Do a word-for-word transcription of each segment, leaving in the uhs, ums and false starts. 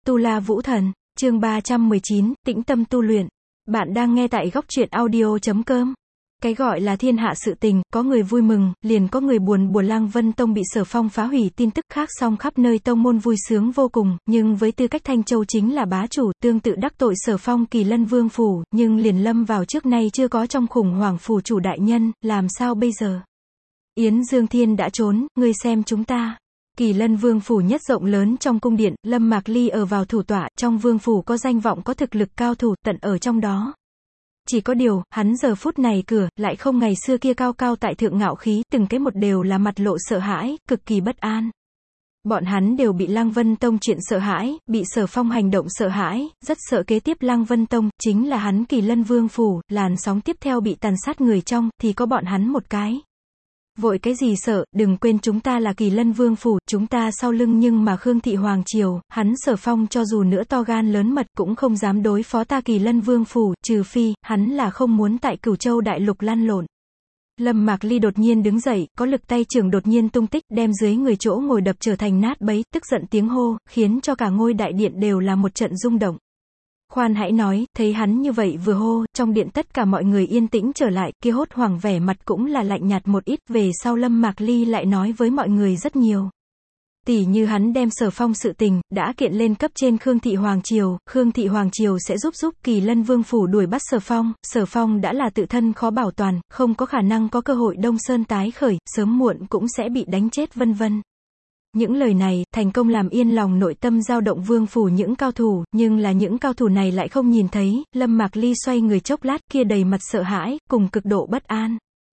Tu La Vũ Thần, chương ba trăm mười chín, tĩnh tâm tu luyện. Bạn đang nghe tại góc truyện audio chấm com. Cái gọi là thiên hạ sự tình, có người vui mừng, liền có người buồn. Buồn Lăng Vân Tông bị Sở Phong phá hủy, tin tức khác song khắp nơi tông môn vui sướng vô cùng, nhưng với tư cách Thanh Châu chính là bá chủ, tương tự đắc tội Sở Phong Kỳ Lân Vương phủ, nhưng liền lâm vào trước nay chưa có trong khủng hoảng. Phủ chủ đại nhân, làm sao bây giờ? Yến Dương Thiên đã trốn, ngươi xem chúng ta. Kỳ Lân Vương phủ nhất rộng lớn trong cung điện, Lâm Mạc Ly ở vào thủ tọa, trong vương phủ có danh vọng có thực lực cao thủ, tận ở trong đó. Chỉ có điều, hắn giờ phút này cửa, lại không ngày xưa kia cao cao tại thượng ngạo khí, từng cái một đều là mặt lộ sợ hãi, cực kỳ bất an. Bọn hắn đều bị Lăng Vân Tông chuyện sợ hãi, bị Sở Phong hành động sợ hãi, rất sợ kế tiếp Lăng Vân Tông, chính là hắn Kỳ Lân Vương phủ, làn sóng tiếp theo bị tàn sát người trong, thì có bọn hắn một cái. Vội cái gì sợ, đừng quên chúng ta là Kỳ Lân Vương phủ, chúng ta sau lưng nhưng mà Khương Thị Hoàng Triều, hắn Sở Phong cho dù nữa to gan lớn mật cũng không dám đối phó ta Kỳ Lân Vương phủ, trừ phi, hắn là không muốn tại Cửu Châu đại lục lăn lộn. Lâm Mạc Ly đột nhiên đứng dậy, có lực tay trưởng đột nhiên tung tích, đem dưới người chỗ ngồi đập trở thành nát bấy, tức giận tiếng hô, khiến cho cả ngôi đại điện đều là một trận rung động. Khoan hãy nói, thấy hắn như vậy vừa hô, trong điện tất cả mọi người yên tĩnh trở lại, kia hốt hoảng vẻ mặt cũng là lạnh nhạt một ít, về sau Lâm Mạc Ly lại nói với mọi người rất nhiều. Tỉ như hắn đem Sở Phong sự tình, đã kiện lên cấp trên Khương Thị Hoàng Triều, Khương Thị Hoàng Triều sẽ giúp giúp Kỳ Lân Vương phủ đuổi bắt Sở Phong, Sở Phong đã là tự thân khó bảo toàn, không có khả năng có cơ hội Đông Sơn tái khởi, sớm muộn cũng sẽ bị đánh chết vân vân. Những lời này, thành công làm yên lòng nội tâm dao động vương phủ những cao thủ, nhưng là những cao thủ này lại không nhìn thấy, Lâm Mạc Ly xoay người chốc lát kia đầy mặt sợ hãi, cùng cực độ bất an.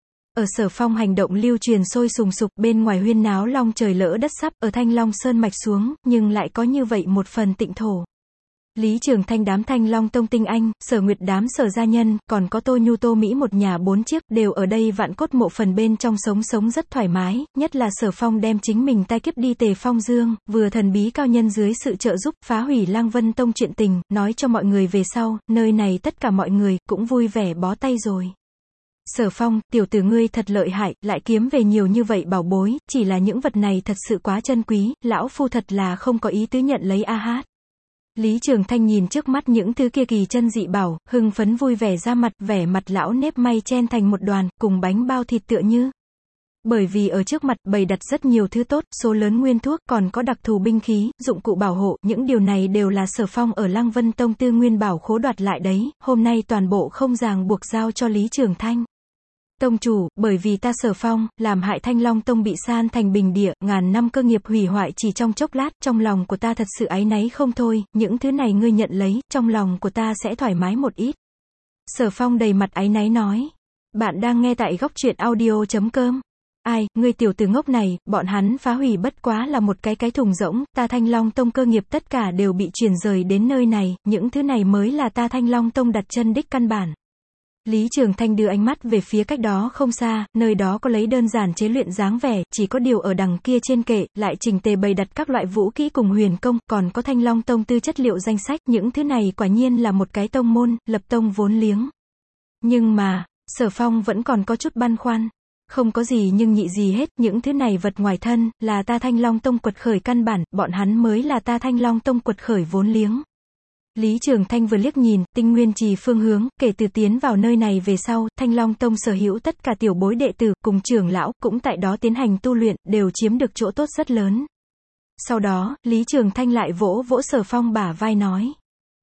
Ở Sở Phong hành động lưu truyền sôi sùng sục, bên ngoài huyên náo long trời lỡ đất sắp, ở Thanh Long Sơn mạch xuống, nhưng lại có như vậy một phần tịnh thổ. Lý Trường Thanh đám Thanh Long Tông tinh anh, Sở Nguyệt đám Sở gia nhân, còn có Tô Nhu Tô Mỹ một nhà bốn chiếc, đều ở đây vạn cốt mộ phần bên trong sống sống rất thoải mái, nhất là Sở Phong đem chính mình tai kiếp đi Tề Phong Dương, vừa thần bí cao nhân dưới sự trợ giúp, phá hủy Lăng Vân Tông chuyện tình, nói cho mọi người về sau, nơi này tất cả mọi người, cũng vui vẻ bó tay rồi. Sở Phong, tiểu tử ngươi thật lợi hại, lại kiếm về nhiều như vậy bảo bối, chỉ là những vật này thật sự quá chân quý, lão phu thật là không có ý tứ nhận lấy a hát. Lý Trường Thanh nhìn trước mắt những thứ kia kỳ chân dị bảo, hưng phấn vui vẻ ra mặt, vẻ mặt lão nếp may chen thành một đoàn, cùng bánh bao thịt tựa như. Bởi vì ở trước mặt bày đặt rất nhiều thứ tốt, số lớn nguyên thuốc, còn có đặc thù binh khí, dụng cụ bảo hộ, những điều này đều là Sở Phong ở Lăng Vân Tông tư nguyên bảo khố đoạt lại đấy, hôm nay toàn bộ không ràng buộc giao cho Lý Trường Thanh. Tông chủ, bởi vì ta Sở Phong, làm hại Thanh Long Tông bị san thành bình địa, ngàn năm cơ nghiệp hủy hoại chỉ trong chốc lát, trong lòng của ta thật sự áy náy không thôi, những thứ này ngươi nhận lấy, trong lòng của ta sẽ thoải mái một ít. Sở Phong đầy mặt áy náy nói. Bạn đang nghe tại góc truyện audio chấm com. Ai, ngươi tiểu tử ngốc này, bọn hắn phá hủy bất quá là một cái cái thùng rỗng, ta Thanh Long Tông cơ nghiệp tất cả đều bị chuyển rời đến nơi này, những thứ này mới là ta Thanh Long Tông đặt chân đích căn bản. Lý Trường Thanh đưa ánh mắt về phía cách đó không xa, nơi đó có lấy đơn giản chế luyện dáng vẻ, chỉ có điều ở đằng kia trên kệ, lại chỉnh tề bày đặt các loại vũ kỹ cùng huyền công, còn có Thanh Long Tông tư chất liệu danh sách, những thứ này quả nhiên là một cái tông môn, lập tông vốn liếng. Nhưng mà, Sở Phong vẫn còn có chút băn khoăn. Không có gì nhưng nhị gì hết, những thứ này vật ngoài thân, là ta Thanh Long Tông quật khởi căn bản, bọn hắn mới là ta Thanh Long Tông quật khởi vốn liếng. Lý Trường Thanh vừa liếc nhìn, Tinh Nguyên Trì phương hướng, kể từ tiến vào nơi này về sau, Thanh Long Tông sở hữu tất cả tiểu bối đệ tử, cùng trưởng lão, cũng tại đó tiến hành tu luyện, đều chiếm được chỗ tốt rất lớn. Sau đó, Lý Trường Thanh lại vỗ vỗ Sở Phong bả vai nói.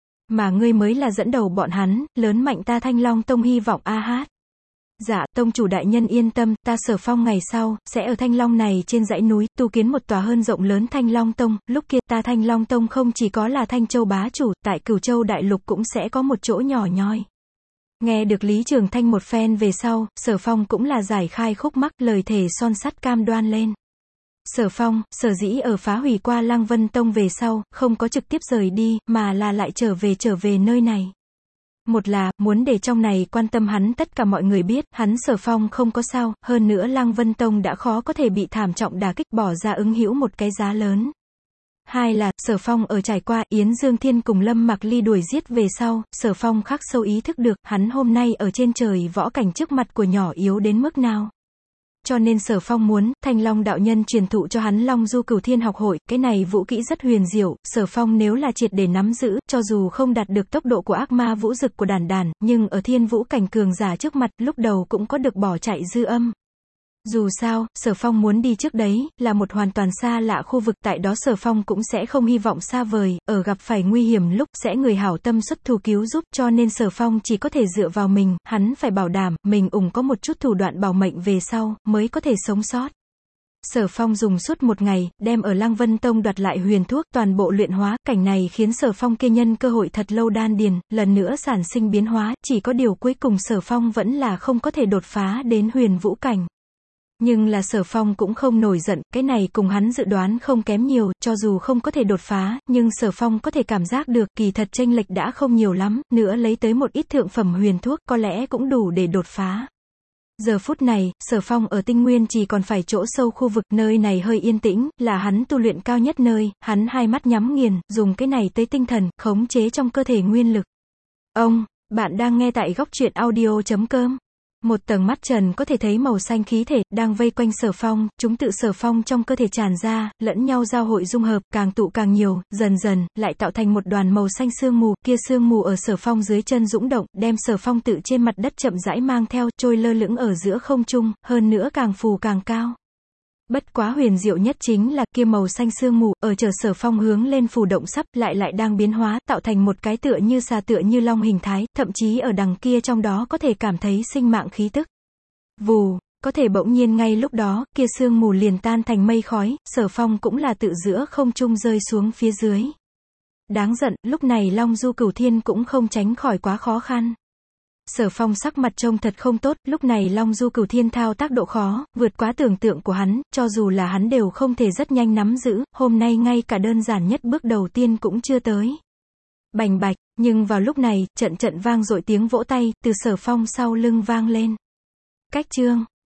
Mà ngươi mới là dẫn đầu bọn hắn, lớn mạnh ta Thanh Long Tông hy vọng a hát. Dạ, tông chủ đại nhân yên tâm, ta Sở Phong ngày sau, sẽ ở Thanh Long này trên dãy núi, tu kiến một tòa hơn rộng lớn Thanh Long Tông, lúc kia ta Thanh Long Tông không chỉ có là Thanh Châu bá chủ, tại Cửu Châu đại lục cũng sẽ có một chỗ nhỏ nhoi. Nghe được Lý Trường Thanh một phen về sau, Sở Phong cũng là giải khai khúc mắc, lời thề son sắt cam đoan lên. Sở Phong, sở dĩ ở phá hủy qua Lăng Vân Tông về sau, không có trực tiếp rời đi, mà là lại trở về trở về nơi này. Một là, muốn để trong này quan tâm hắn tất cả mọi người biết, hắn Sở Phong không có sao, hơn nữa Lăng Vân Tông đã khó có thể bị thảm trọng đả kích bỏ ra ứng hữu một cái giá lớn. Hai là, Sở Phong ở trải qua Yến Dương Thiên cùng Lâm Mạc Ly đuổi giết về sau, Sở Phong khắc sâu ý thức được, hắn hôm nay ở trên trời võ cảnh trước mặt của nhỏ yếu đến mức nào. cho nên Sở Phong muốn, Thanh Long đạo nhân truyền thụ cho hắn Long Du Cửu Thiên học hội, cái này vũ kỹ rất huyền diệu, Sở Phong nếu là triệt để nắm giữ, cho dù không đạt được tốc độ của ác ma vũ dực của đàn đàn, nhưng ở thiên vũ cảnh cường giả trước mặt, lúc đầu cũng có được bỏ chạy dư âm. Dù sao, Sở Phong muốn đi trước đấy, là một hoàn toàn xa lạ khu vực, tại đó Sở Phong cũng sẽ không hy vọng xa vời, ở gặp phải nguy hiểm lúc, sẽ người hảo tâm xuất thủ cứu giúp, cho nên Sở Phong chỉ có thể dựa vào mình, hắn phải bảo đảm, mình ủng có một chút thủ đoạn bảo mệnh về sau, mới có thể sống sót. Sở Phong dùng suốt một ngày, đem ở Lăng Vân Tông đoạt lại huyền thuốc, toàn bộ luyện hóa, cảnh này khiến Sở Phong kia nhân cơ hội thật lâu đan điền, lần nữa sản sinh biến hóa, chỉ có điều cuối cùng Sở Phong vẫn là không có thể đột phá đến huyền vũ cảnh. Nhưng là Sở Phong cũng không nổi giận, cái này cùng hắn dự đoán không kém nhiều, cho dù không có thể đột phá, nhưng Sở Phong có thể cảm giác được, kỳ thật chênh lệch đã không nhiều lắm, nữa lấy tới một ít thượng phẩm huyền thuốc, có lẽ cũng đủ để đột phá. Giờ phút này, Sở Phong ở Tinh Nguyên chỉ còn phải chỗ sâu khu vực, nơi này hơi yên tĩnh, là hắn tu luyện cao nhất nơi, hắn hai mắt nhắm nghiền, dùng cái này tới tinh thần, khống chế trong cơ thể nguyên lực. Ông, bạn đang nghe tại góc truyện audio chấm com. Một tầng mắt trần có thể thấy màu xanh khí thể, đang vây quanh Sở Phong, chúng tự Sở Phong trong cơ thể tràn ra, lẫn nhau giao hội dung hợp, càng tụ càng nhiều, dần dần, lại tạo thành một đoàn màu xanh sương mù, kia sương mù ở Sở Phong dưới chân dũng động, đem Sở Phong tự trên mặt đất chậm rãi mang theo, trôi lơ lửng ở giữa không trung, hơn nữa càng phù càng cao. Bất quá huyền diệu nhất chính là, kia màu xanh sương mù, ở chờ Sở Phong hướng lên phù động sắp, lại lại đang biến hóa, tạo thành một cái tựa như xà tựa như long hình thái, thậm chí ở đằng kia trong đó có thể cảm thấy sinh mạng khí tức. Vù, có thể bỗng nhiên ngay lúc đó, kia sương mù liền tan thành mây khói, Sở Phong cũng là tự giữa không trung rơi xuống phía dưới. Đáng giận, lúc này Long Du Cửu Thiên cũng không tránh khỏi quá khó khăn. Sở Phong sắc mặt trông thật không tốt, lúc này Long Du Cửu Thiên thao tác độ khó, vượt quá tưởng tượng của hắn, cho dù là hắn đều không thể rất nhanh nắm giữ, hôm nay ngay cả đơn giản nhất bước đầu tiên cũng chưa tới. Bành bạch, nhưng vào lúc này, trận trận vang dội tiếng vỗ tay, từ Sở Phong sau lưng vang lên. Cách chương